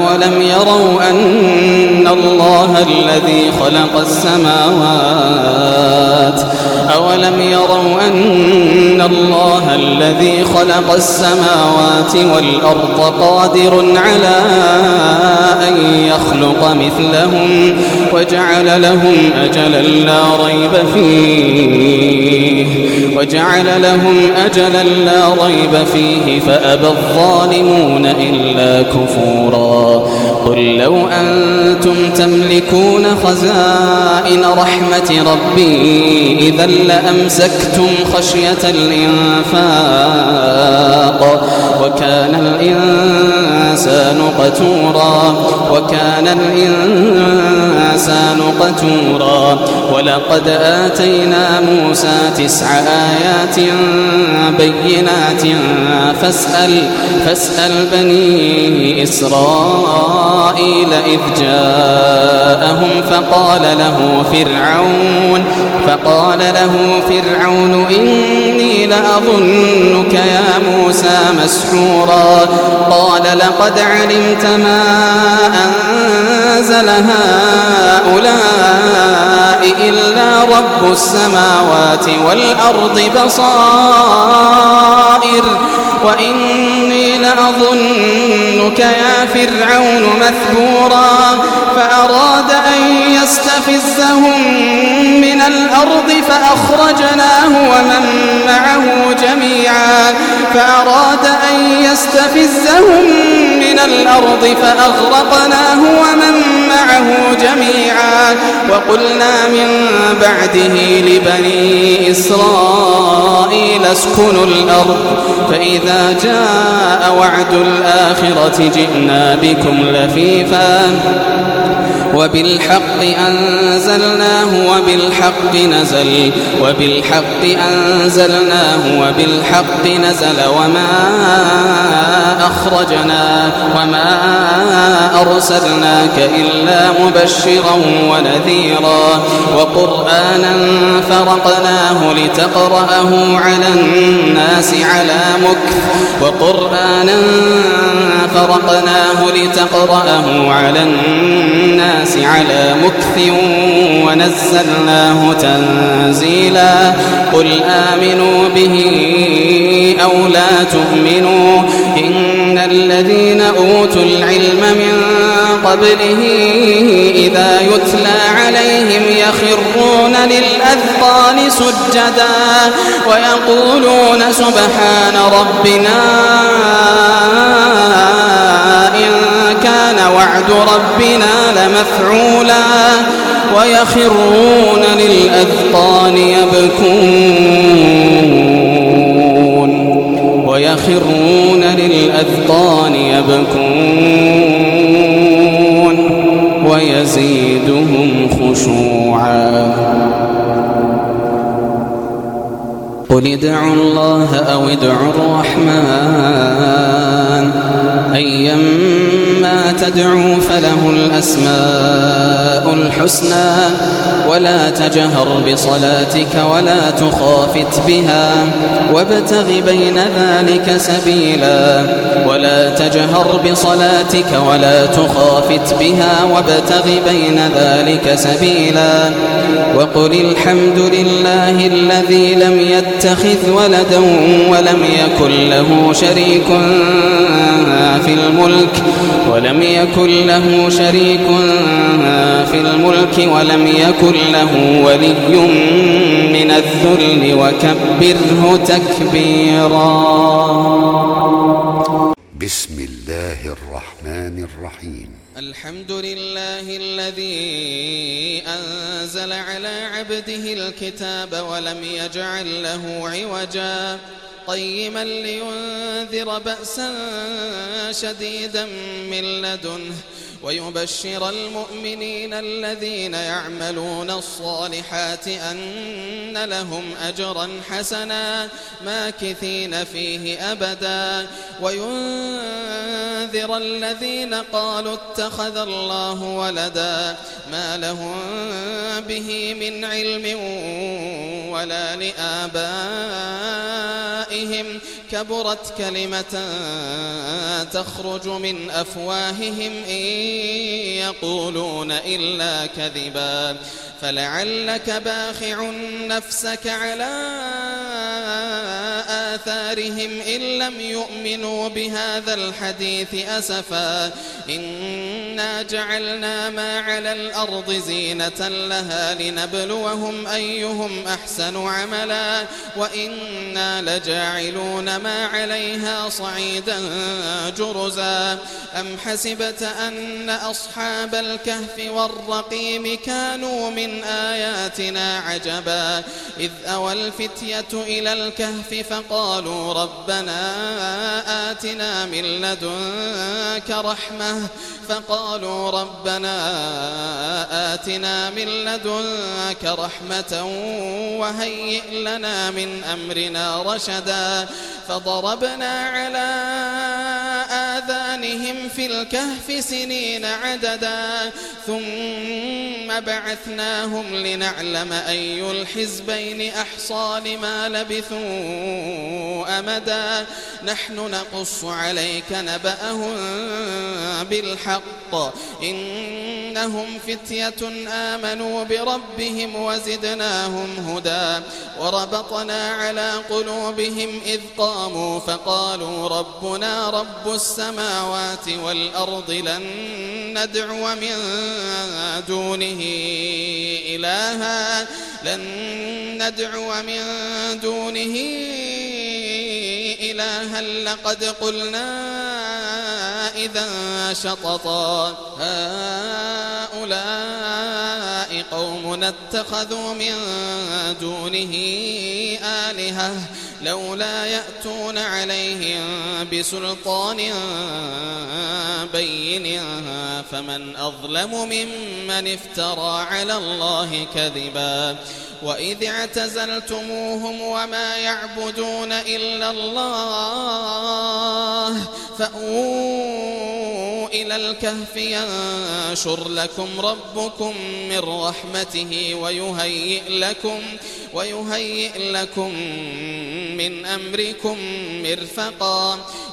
أولم يروا أن الله الذي خلق السماوات والأرض قادر على أن يخلق مثلهم وجعل لهم أجلا لا ريب فيه فأبى الظالمون إلا كفورا. قل لو أنتم تملكون خزائن رحمة ربي إذا لأمسكتم خشية الإنفاق وكان الإنسان قتورا. ولقد آتينا موسى 9 آيات بينات فاسأل بني إسرائيل إذ جاءهم فقال له فرعون إني لأظنك يا موسى مسحورا. قال لقد علمت ما أنزل هؤلاء إلا رب السماوات والأرض بصائر وإني لأظنك يا فرعون مثبورا. فأراد أن يستفزهم من الأرض فأخرجناه ومن فأغرقناه ومن معه جميعا. وقلنا من بعده لبني إسرائيل اسكنوا الأرض فإذا جاء وعد الآخرة جئنا بكم لفيفا وبالحق أنزلناه وبالحق نزل وما أرسلناك إلا مبشرا ونذيرا. وقرآنا فرقناه لتقرأه على الناس على مكث ونزلناه تنزيلا. قل آمنوا به أو لا تؤمنوا إن الذين أوتوا العلم من قبله إذا يتلى عليهم يخرون للأذقان سجدا ويقولون سبحان ربنا إن كان وعد ربنا لمفعولا. ويخرون للأذقان يبكون ويزيدهم خشوعا. قل ادعوا الله أو ادعوا الرحمن أيما تدعوا فله الأسماء الحسنى ولا تجهر بصلاتك ولا تخافت بها وابتغ بين ذلك سبيلا وقل الحمد لله الذي لم يتخذ ولدا ولم يكن له شريك في الملك ولم يكن له ولي من الذل وكبره تكبيرا. بسم الله الرحمن الرحيم. الحمد لله الذي أنزل على عبده الكتاب ولم يجعل له عوجا قيما لينذر بأسا شديدا من لدنه ويبشر المؤمنين الذين يعملون الصالحات أن لهم أجرا حسنا ماكثين فيه أبدا وينذر الذين قالوا اتخذ الله ولدا ما لهم به من علم ولا لآبائهم كبرت كلمة تخرج من أفواههم إن يقولون إلا كذبا فلعلك باخع نفسك على آثارهم إن لم يؤمنوا بهذا الحديث أسفا إنا جعلنا ما على الأرض زينة لها لنبلوهم أيهم أحسن عملا وإنا لجاعلون ما عليها صعيدا جرزا أم حسبت أن أصحاب الكهف والرقيم كانوا من آياتنا عجبا إذ أوى الفتية إلى الكهف فقالوا ربنا آتنا من لدنك رحمة وهيئ لنا من أمرنا رشدا فضربنا على آذانهم في الكهف سنين عددا ثم بعثناهم لنعلم أي الحزبين أحصى لما لبثوا أمدا نحن نقص عليك نبأهم بالحق إنهم فتية آمنوا بربهم وزدناهم هدى وربطنا على قلوبهم إذ قاموا فقالوا ربنا رب السماوات والأرض لن ندعو من دونه إلها لقد قلنا إذا شططا هؤلاء قوم اتخذوا من دونه آلهة لولا يأتون عليهم بسلطان بين فمن أظلم ممن افترى على الله كذبا وإذ اعتزلتموهم وما يعبدون إلا الله فأووا إلى الكهف ينشر لكم ربكم من رحمته ويهيئ لكم من أمركم مرفقا